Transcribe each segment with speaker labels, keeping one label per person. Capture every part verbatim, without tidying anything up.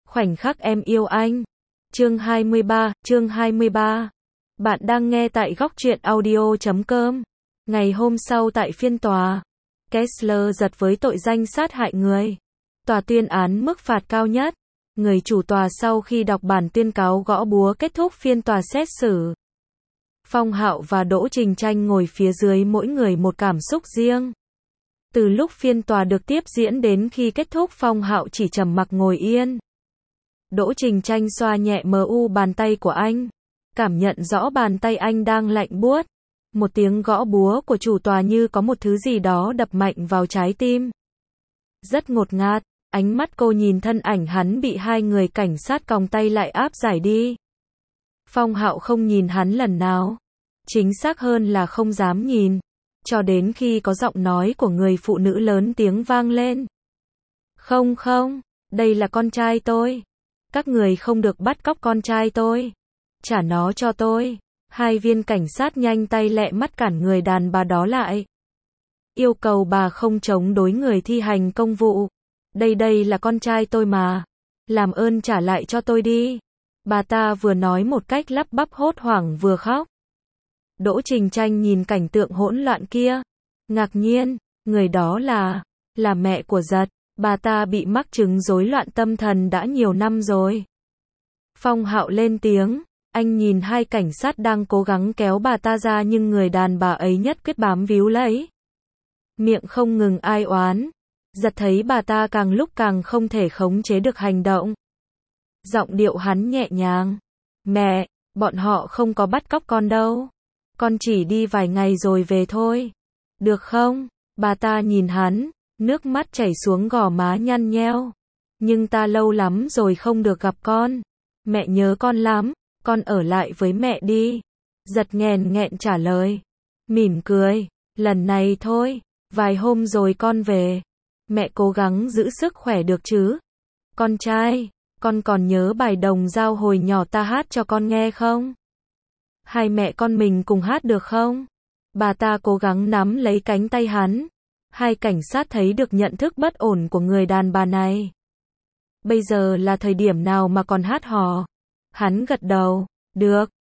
Speaker 1: Khoảnh khắc em yêu anh. Chương hai mươi ba, chương hai mươi ba. Bạn đang nghe tại góc truyện audio chấm com. Ngày hôm sau tại phiên tòa, Kessler giật với tội danh sát hại người. Tòa tuyên án mức phạt cao nhất. Người chủ tòa sau khi đọc bản tuyên cáo gõ búa kết thúc phiên tòa xét xử. Phong Hạo và Đỗ Trình Tranh ngồi phía dưới, mỗi người một cảm xúc riêng. Từ lúc phiên tòa được tiếp diễn đến khi kết thúc, Phong Hạo chỉ trầm mặc ngồi yên. Đỗ Trình Tranh xoa nhẹ mờ u bàn tay của anh, cảm nhận rõ bàn tay anh đang lạnh buốt. Một tiếng gõ búa của chủ tòa như có một thứ gì đó đập mạnh vào trái tim. Rất ngột ngạt, ánh mắt cô nhìn thân ảnh hắn bị hai người cảnh sát còng tay lại áp giải đi. Phong Hạo không nhìn hắn lần nào. Chính xác hơn là không dám nhìn. Cho đến khi có giọng nói của người phụ nữ lớn tiếng vang lên. Không không, đây là con trai tôi. Các người không được bắt cóc con trai tôi. Trả nó cho tôi. Hai viên cảnh sát nhanh tay lẹ mắt cản người đàn bà đó lại. Yêu cầu bà không chống đối người thi hành công vụ. Đây đây là con trai tôi mà. Làm ơn trả lại cho tôi đi. Bà ta vừa nói một cách lắp bắp hốt hoảng vừa khóc. Đỗ Trình Tranh nhìn cảnh tượng hỗn loạn kia. Ngạc nhiên, người đó là, là mẹ của Giật. Bà ta bị mắc chứng rối loạn tâm thần đã nhiều năm rồi. Phong Hạo lên tiếng, anh nhìn hai cảnh sát đang cố gắng kéo bà ta ra nhưng người đàn bà ấy nhất quyết bám víu lấy. Miệng không ngừng ai oán. Giật thấy bà ta càng lúc càng không thể khống chế được hành động. Giọng điệu hắn nhẹ nhàng. Mẹ, bọn họ không có bắt cóc con đâu. Con chỉ đi vài ngày rồi về thôi. Được không? Bà ta nhìn hắn, nước mắt chảy xuống gò má nhăn nheo. Nhưng ta lâu lắm rồi không được gặp con. Mẹ nhớ con lắm, con ở lại với mẹ đi. Giật nghèn nghẹn trả lời. Mỉm cười, lần này thôi, vài hôm rồi con về. Mẹ cố gắng giữ sức khỏe được chứ. Con trai, con còn nhớ bài đồng dao hồi nhỏ ta hát cho con nghe không? Hai mẹ con mình cùng hát được không? Bà ta cố gắng nắm lấy cánh tay hắn. Hai cảnh sát thấy được nhận thức bất ổn của người đàn bà này. Bây giờ là thời điểm nào mà còn hát hò? Hắn gật đầu, được.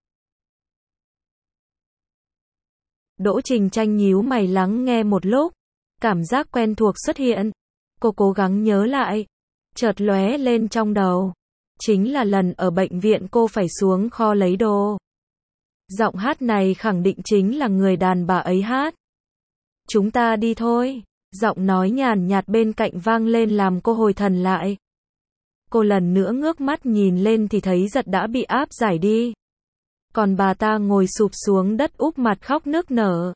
Speaker 1: Đỗ Trình Tranh nhíu mày lắng nghe một lúc. Cảm giác quen thuộc xuất hiện. Cô cố gắng nhớ lại. Chợt lóe lên trong đầu. Chính là lần ở bệnh viện cô phải xuống kho lấy đồ. Giọng hát này khẳng định chính là người đàn bà ấy hát. Chúng ta đi thôi. Giọng nói nhàn nhạt bên cạnh vang lên làm cô hồi thần lại. Cô lần nữa ngước mắt nhìn lên thì thấy Giật đã bị áp giải đi. Còn bà ta ngồi sụp xuống đất úp mặt khóc nức nở.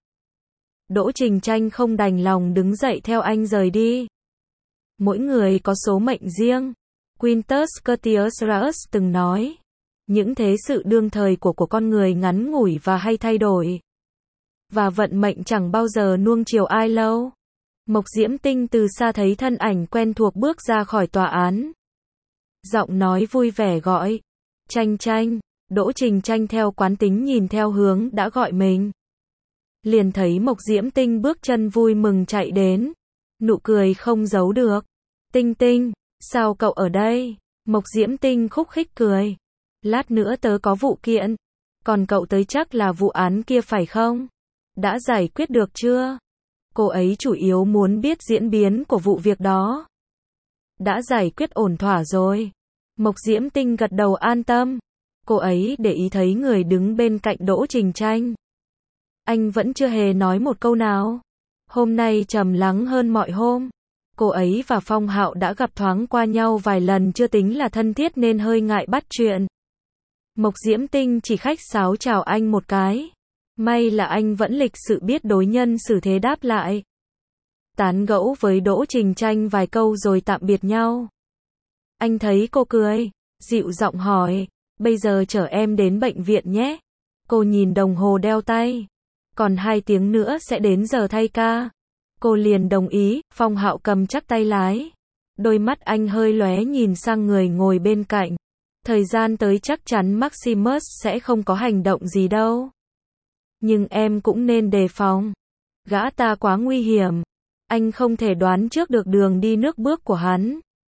Speaker 1: Đỗ Trình Tranh không đành lòng đứng dậy theo anh rời đi. Mỗi người có số mệnh riêng. Quintus Curtius Rus từng nói. Những thế sự đương thời của của con người ngắn ngủi và hay thay đổi. Và vận mệnh chẳng bao giờ nuông chiều ai lâu. Mộc Diễm Tinh từ xa thấy thân ảnh quen thuộc bước ra khỏi tòa án. Giọng nói vui vẻ gọi. Tranh Tranh. Đỗ Trình Tranh theo quán tính nhìn theo hướng đã gọi mình. Liền thấy Mộc Diễm Tinh bước chân vui mừng chạy đến. Nụ cười không giấu được. Tinh Tinh, sao cậu ở đây? Mộc Diễm Tinh khúc khích cười. Lát nữa tớ có vụ kiện. Còn cậu tới chắc là vụ án kia phải không? Đã giải quyết được chưa? Cô ấy chủ yếu muốn biết diễn biến của vụ việc đó. Đã giải quyết ổn thỏa rồi. Mộc Diễm Tinh gật đầu an tâm. Cô ấy để ý thấy người đứng bên cạnh Đỗ Trình Tranh. Anh vẫn chưa hề nói một câu nào. Hôm nay trầm lắng hơn mọi hôm. Cô ấy và Phong Hạo đã gặp thoáng qua nhau vài lần chưa tính là thân thiết nên hơi ngại bắt chuyện. Mộc Diễm Tinh chỉ khách sáo chào anh một cái. May là anh vẫn lịch sự biết đối nhân xử thế đáp lại. Tán gẫu với Đỗ Trình Tranh vài câu rồi tạm biệt nhau. Anh thấy cô cười, dịu giọng hỏi, bây giờ chở em đến bệnh viện nhé. Cô nhìn đồng hồ đeo tay. Còn hai tiếng nữa sẽ đến giờ thay ca. Cô liền đồng ý. Phong Hạo cầm chắc tay lái. Đôi mắt anh hơi lóe nhìn sang người ngồi bên cạnh. Thời gian tới chắc chắn Maximus sẽ không có hành động gì đâu. Nhưng em cũng nên đề phòng. Gã ta quá nguy hiểm. Anh không thể đoán trước được đường đi nước bước của hắn.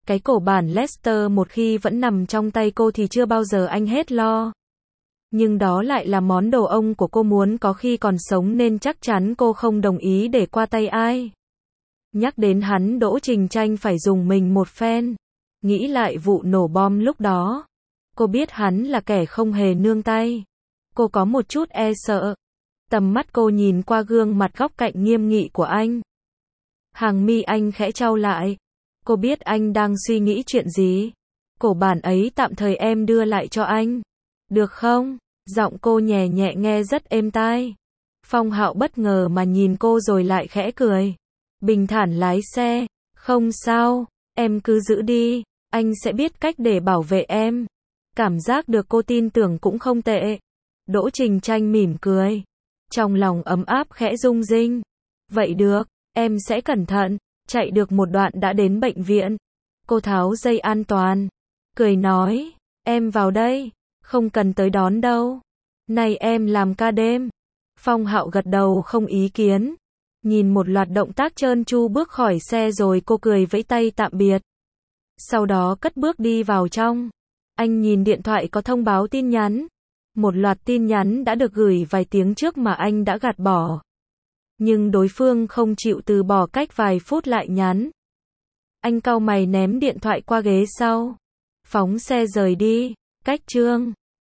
Speaker 1: Cái cổ bản Lester một khi vẫn nằm trong tay cô thì chưa bao giờ anh hết lo. Nhưng đó lại là món đồ ông của cô muốn có khi còn sống nên chắc chắn cô không đồng ý để qua tay ai. Nhắc đến hắn, Đỗ Trình Tranh phải dùng mình một phen. Nghĩ lại vụ nổ bom lúc đó. Cô biết hắn là kẻ không hề nương tay. Cô có một chút e sợ. Tầm mắt cô nhìn qua gương mặt góc cạnh nghiêm nghị của anh. Hàng mi anh khẽ chau lại. Cô biết anh đang suy nghĩ chuyện gì. Cổ bản ấy tạm thời em đưa lại cho anh. Được không? Giọng cô nhẹ nhẹ nghe rất êm tai. Phong Hạo bất ngờ mà nhìn cô rồi lại khẽ cười. Bình thản lái xe. Không sao, em cứ giữ đi. Anh sẽ biết cách để bảo vệ em. Cảm giác được cô tin tưởng cũng không tệ. Đỗ Trình Tranh mỉm cười. Trong lòng ấm áp khẽ rung rinh. Vậy được, em sẽ cẩn thận. Chạy được một đoạn đã đến bệnh viện. Cô tháo dây an toàn. Cười nói, em vào đây. Không cần tới đón đâu. Này em làm ca đêm. Phong Hạo gật đầu không ý kiến. Nhìn một loạt động tác trơn tru bước khỏi xe rồi cô cười vẫy tay tạm biệt. Sau đó cất bước đi vào trong. Anh nhìn điện thoại có thông báo tin nhắn. Một loạt tin nhắn đã được gửi vài tiếng trước mà anh đã gạt bỏ. Nhưng đối phương không chịu từ bỏ, cách vài phút lại nhắn. Anh cau mày ném điện thoại qua ghế sau. Phóng xe rời đi. Cách chương